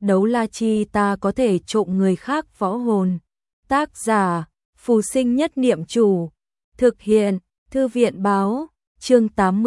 đấu la chi ta có thể trộm người khác võ hồn. Tác giả, Phù Sinh Nhất Niệm Chủ. Thực hiện, Thư viện báo, chương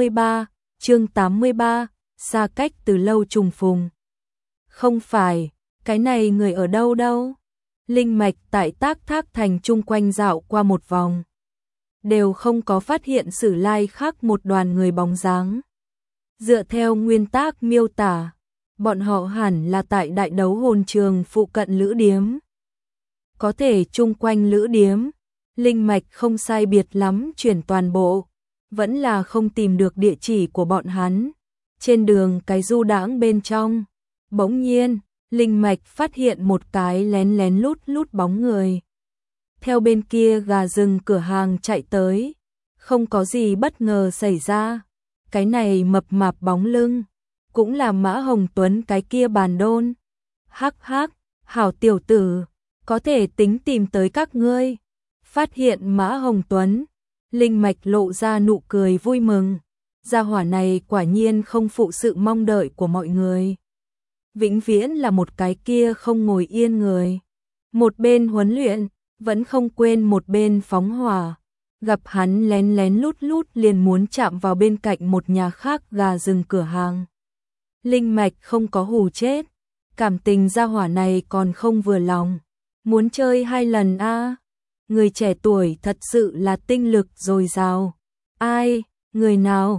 83, xa cách từ lâu trùng phùng. Không phải, cái này người ở đâu đâu? Linh mạch tại Tác Thác Thành chung quanh dạo qua một vòng. Đều không có phát hiện Sử Lai khác một đoàn người bóng dáng. Dựa theo nguyên tác miêu tả, bọn họ hẳn là tại đại đấu hồn trường phụ cận lữ điếm. Có thể chung quanh lữ điếm, linh mạch không sai biệt lắm chuyển toàn bộ, vẫn là không tìm được địa chỉ của bọn hắn. Trên đường cái du đãng bên trong, bỗng nhiên, linh mạch phát hiện một cái lén lén lút lút bóng người. Theo bên kia gà rừng cửa hàng chạy tới, không có gì bất ngờ xảy ra. Cái này mập mạp bóng lưng, cũng là Mã Hồng Tuấn cái kia bàn đôn. Hắc hắc, hảo tiểu tử, có thể tính tìm tới các ngươi. Phát hiện Mã Hồng Tuấn, linh mạch lộ ra nụ cười vui mừng. Gia hỏa này quả nhiên không phụ sự mong đợi của mọi người. Vĩnh viễn là một cái kia không ngồi yên người. Một bên huấn luyện, vẫn không quên một bên phóng hỏa. Gặp hắn lén lén lút lút liền muốn chạm vào bên cạnh một nhà khác gà rừng cửa hàng. Linh mạch không có hù chết, cảm tình gia hỏa này còn không vừa lòng. Muốn chơi 2 lần a? Người trẻ tuổi thật sự là tinh lực dồi dào. Ai, người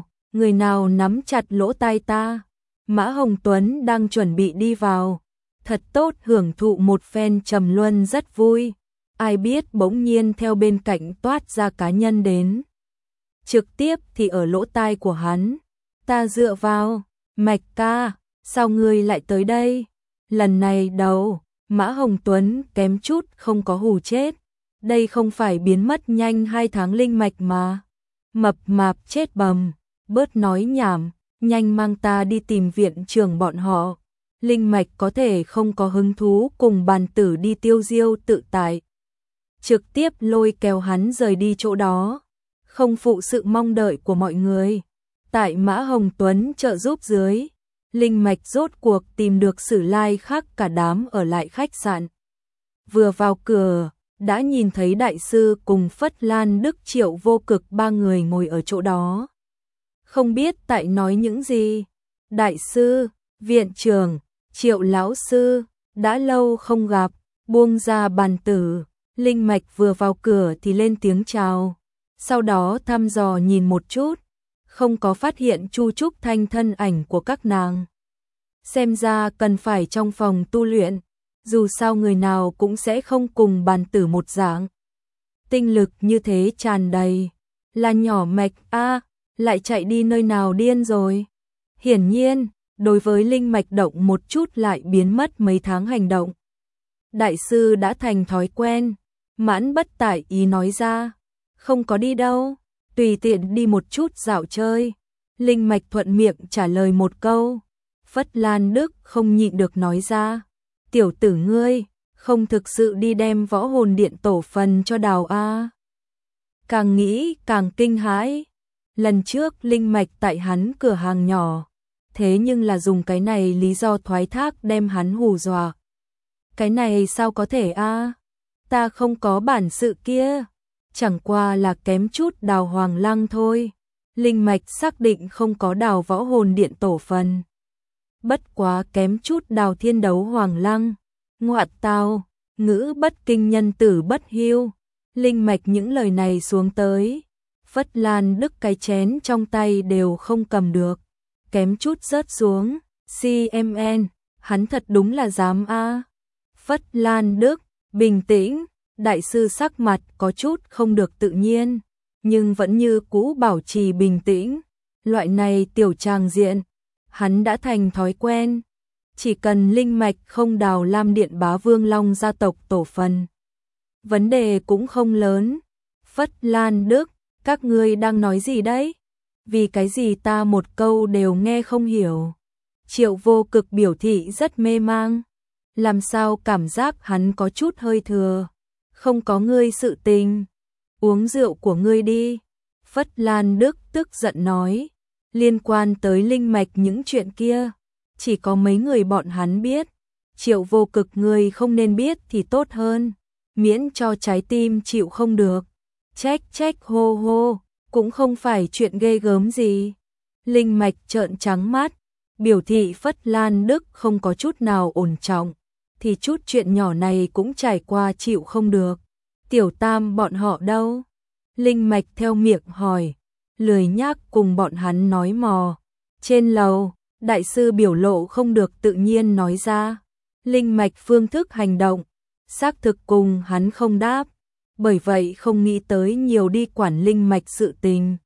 nào nắm chặt lỗ tai ta? Mã Hồng Tuấn đang chuẩn bị đi vào, thật tốt hưởng thụ một phen trầm luân rất vui. Ai biết bỗng nhiên theo bên cạnh toát ra cá nhân đến. Trực tiếp thì ở lỗ tai của hắn. Ta dựa vào, Mạch ca, sao ngươi lại tới đây? Lần này đầu, Mã Hồng Tuấn kém chút không có hù chết. Đây không phải biến mất nhanh 2 tháng linh mạch mà. Mập mạp chết bầm, bớt nói nhảm, nhanh mang ta đi tìm viện trưởng bọn họ. Linh mạch có thể không có hứng thú cùng bàn tử đi tiêu diêu tự tại. Trực tiếp lôi kéo hắn rời đi chỗ đó, không phụ sự mong đợi của mọi người. Tại Mã Hồng Tuấn trợ giúp dưới, linh mạch rốt cuộc tìm được Sử Lai khác cả đám ở lại khách sạn. Vừa vào cửa, đã nhìn thấy đại sư cùng Phất Lan Đức Triệu Vô Cực 3 người ngồi ở chỗ đó. Không biết tại nói những gì. Đại sư, viện trưởng, Triệu lão sư, đã lâu không gặp, buông ra bàn tử. Linh mạch vừa vào cửa thì lên tiếng chào, sau đó thăm dò nhìn một chút, không có phát hiện Chu Trúc Thanh thân ảnh của các nàng. Xem ra cần phải trong phòng tu luyện, dù sao người nào cũng sẽ không cùng bàn tử một dạng. Tinh lực như thế tràn đầy, là nhỏ mạch a, lại chạy đi nơi nào điên rồi. Hiển nhiên, đối với linh mạch động một chút lại biến mất mấy tháng hành động. Đại sư đã thành thói quen. Mãn bất tại ý nói ra, không có đi đâu, tùy tiện đi một chút dạo chơi. Linh mạch thuận miệng trả lời một câu. Phất Lan Đức không nhịn được nói ra, tiểu tử ngươi, không thực sự đi đem võ hồn điện tổ phần cho đào a? Càng nghĩ càng kinh hãi. Lần trước linh mạch tại hắn cửa hàng nhỏ, thế nhưng là dùng cái này lý do thoái thác đem hắn hù dọa. Cái này sao có thể a? Ta không có bản sự kia, chẳng qua là kém chút đào hoàng lăng thôi. Linh mạch xác định không có đào võ hồn điện tổ phần. Bất quá kém chút đào thiên đấu hoàng lăng. Ngoại tào, ngữ bất kinh nhân tử bất hiu. Linh mạch những lời này xuống tới, Phất Lan Đức cái chén trong tay đều không cầm được, kém chút rớt xuống. CMN, hắn thật đúng là dám a. Phất Lan Đức bình tĩnh, đại sư sắc mặt có chút không được tự nhiên, nhưng vẫn như cũ bảo trì bình tĩnh. Loại này tiểu tràng diện, hắn đã thành thói quen. Chỉ cần linh mạch không đào Lam Điện Bá Vương Long gia tộc tổ phần, vấn đề cũng không lớn. Phất Lan Đức, các ngươi đang nói gì đấy? Vì cái gì ta một câu đều nghe không hiểu? Triệu Vô Cực biểu thị rất mê mang. Làm sao cảm giác hắn có chút hơi thừa. Không có ngươi sự tình, uống rượu của ngươi đi. Phất Lan Đức tức giận nói, liên quan tới linh mạch những chuyện kia, chỉ có mấy người bọn hắn biết, Triệu Vô Cực, ngươi không nên biết thì tốt hơn, miễn cho trái tim chịu không được. Trách hô hô, cũng không phải chuyện ghê gớm gì. Linh Mạch trợn trắng mắt, biểu thị Phất Lan Đức không có chút nào ổn trọng, thì chút chuyện nhỏ này cũng trải qua chịu không được. Tiểu Tam bọn họ đâu? Linh Mạch theo miệng hỏi, lười nhác cùng bọn hắn nói mò. Trên lầu, đại sư biểu lộ không được tự nhiên nói ra. Linh Mạch phương thức hành động, xác thực cùng hắn không đáp, bởi vậy không nghĩ tới nhiều đi quản Linh Mạch sự tình.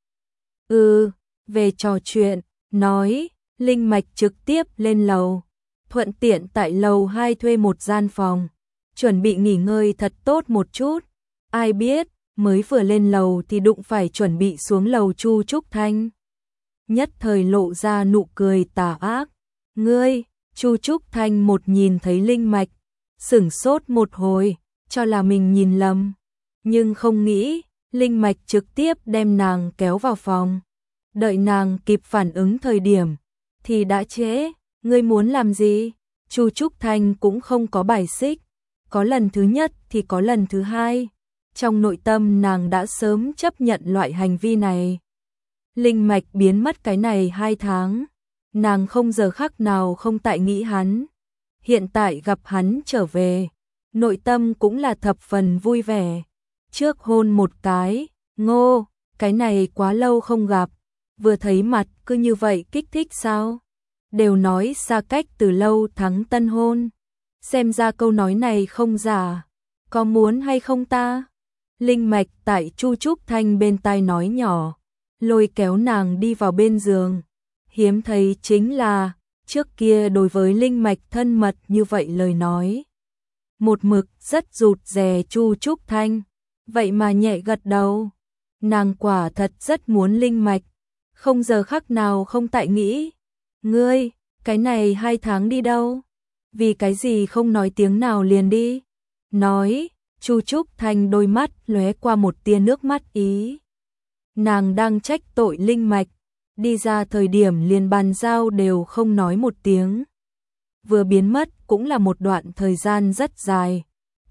Về trò chuyện, nói, Linh Mạch trực tiếp lên lầu, thuận tiện tại lầu 2 thuê một gian phòng, chuẩn bị nghỉ ngơi thật tốt một chút. Ai biết, mới vừa lên lầu thì đụng phải chuẩn bị xuống lầu Chu Trúc Thanh. Nhất thời lộ ra nụ cười tà ác. Ngươi, Chu Trúc Thanh một nhìn thấy Linh Mạch, sửng sốt một hồi, cho là mình nhìn lầm. Nhưng không nghĩ, Linh Mạch trực tiếp đem nàng kéo vào phòng. Đợi nàng kịp phản ứng thời điểm, thì đã trễ. Ngươi muốn làm gì? Chu Trúc Thanh cũng không có bài xích. Có lần thứ nhất thì có lần thứ hai. Trong nội tâm nàng đã sớm chấp nhận loại hành vi này. Linh Mạch biến mất cái này 2 tháng. Nàng không giờ khắc nào không tại nghĩ hắn. Hiện tại gặp hắn trở về, nội tâm cũng là thập phần vui vẻ. Trước hôn một cái, ngô, cái này quá lâu không gặp, vừa thấy mặt cứ như vậy kích thích sao? Đều nói xa cách từ lâu thắng tân hôn. Xem ra câu nói này không giả. Có muốn hay không ta? Linh Mạch tại Chu Trúc Thanh bên tai nói nhỏ, lôi kéo nàng đi vào bên giường. Hiếm thấy chính là, trước kia đối với Linh Mạch thân mật như vậy lời nói. Một mực rất rụt rè Chu Trúc Thanh, vậy mà nhẹ gật đầu. Nàng quả thật rất muốn Linh Mạch, không giờ khắc nào không tại nghĩ. Ngươi, cái này 2 tháng đi đâu? Vì cái gì không nói tiếng nào liền đi? Nói, Chu Trúc Thanh đôi mắt lóe qua một tia nước mắt ý. Nàng đang trách tội Linh Mạch, đi ra thời điểm liền bàn giao đều không nói một tiếng. Vừa biến mất cũng là một đoạn thời gian rất dài.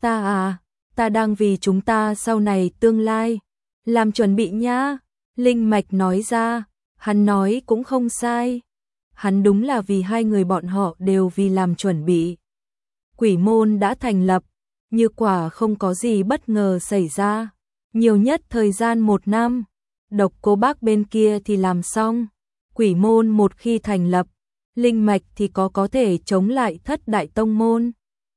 Ta đang vì chúng ta sau này tương lai làm chuẩn bị nha. Linh Mạch nói ra, hắn nói cũng không sai. Hắn đúng là vì hai người bọn họ đều vì làm chuẩn bị. Quỷ môn đã thành lập, như quả không có gì bất ngờ xảy ra, nhiều nhất thời gian 1 năm. Độc Cô Bác bên kia thì làm xong. Quỷ môn một khi thành lập, Linh Mạch thì có thể chống lại Thất Đại Tông môn.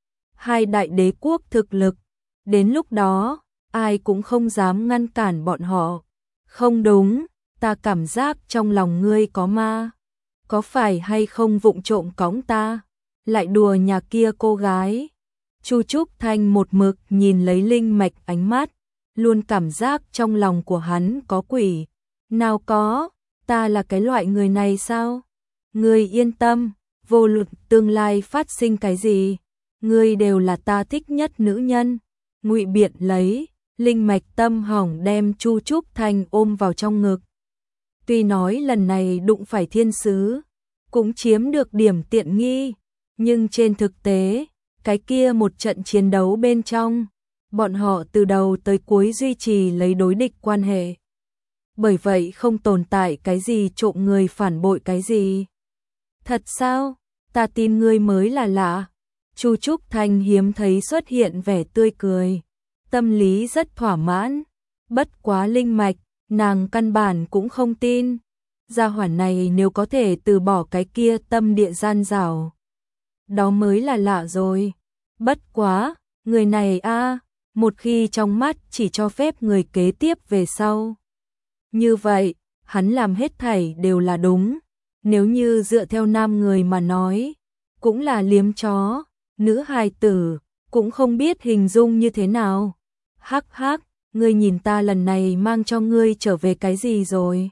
2 đại đế quốc thực lực, đến lúc đó, ai cũng không dám ngăn cản bọn họ. Không đúng, ta cảm giác trong lòng ngươi có ma. Có phải hay không vụng trộm cõng ta, lại đùa nhà kia cô gái? Chu Trúc Thanh một mực nhìn lấy Linh Mạch ánh mắt, luôn cảm giác trong lòng của hắn có quỷ. Nào có, ta là cái loại người này sao? Ngươi yên tâm, vô luận tương lai phát sinh cái gì, ngươi đều là ta thích nhất nữ nhân. Ngụy biện lấy, Linh Mạch tâm hỏng đem Chu Trúc Thanh ôm vào trong ngực. Tuy nói lần này đụng phải thiên sứ, cũng chiếm được điểm tiện nghi, nhưng trên thực tế, cái kia một trận chiến đấu bên trong, bọn họ từ đầu tới cuối duy trì lấy đối địch quan hệ. Bởi vậy không tồn tại cái gì trộm người phản bội cái gì. Thật sao? Ta tin ngươi mới là lạ. Chu Trúc Thanh hiếm thấy xuất hiện vẻ tươi cười, tâm lý rất thỏa mãn. Bất quá Linh Mạch, nàng căn bản cũng không tin. Gia hỏa này nếu có thể từ bỏ cái kia tâm địa gian dảo, đó mới là lạ rồi. Bất quá, người này một khi trong mắt chỉ cho phép người kế tiếp về sau. Như vậy, hắn làm hết thảy đều là đúng. Nếu như dựa theo nam người mà nói, cũng là liếm chó, nữ hài tử, cũng không biết hình dung như thế nào. Hắc hắc, ngươi nhìn ta lần này mang cho ngươi trở về cái gì rồi?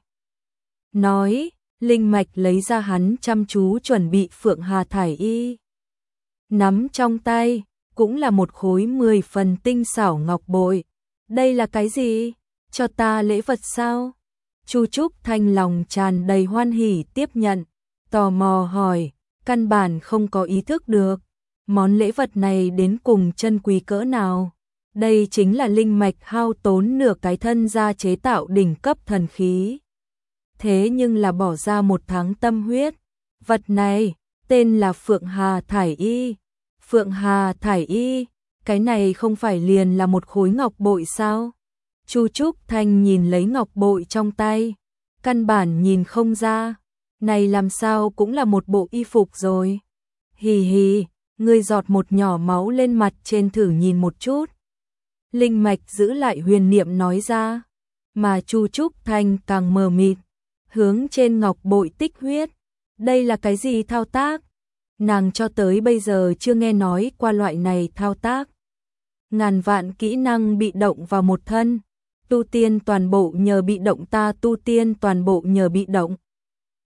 Nói, Linh Mạch lấy ra hắn chăm chú chuẩn bị Phượng Hà thải y. Nắm trong tay, cũng là một khối 10 phần tinh xảo ngọc bội. Đây là cái gì? Cho ta lễ vật sao? Chu Trúc Thanh lòng tràn đầy hoan hỉ tiếp nhận, tò mò hỏi, căn bản không có ý thức được. món lễ vật này đến cùng chân quý cỡ nào. Đây chính là linh mạch hao tốn nửa cái thân ra chế tạo đỉnh cấp thần khí. Thế nhưng là bỏ ra 1 tháng tâm huyết. Vật này, tên là Phượng Hà Thải Y. Phượng Hà Thải Y, cái này không phải liền là một khối ngọc bội sao? Chu Trúc Thanh nhìn lấy ngọc bội trong tay, căn bản nhìn không ra, này làm sao cũng là một bộ y phục rồi. Hì hì, ngươi giọt một nhỏ máu lên mặt trên thử nhìn một chút. Linh mạch giữ lại huyền niệm nói ra, mà Chu Trúc Thanh càng mờ mịt, hướng trên ngọc bội tích huyết. Đây là cái gì thao tác? Nàng cho tới bây giờ chưa nghe nói qua loại này thao tác. Ngàn vạn kỹ năng bị động vào một thân, tu tiên toàn bộ nhờ bị động, ta tu tiên toàn bộ nhờ bị động.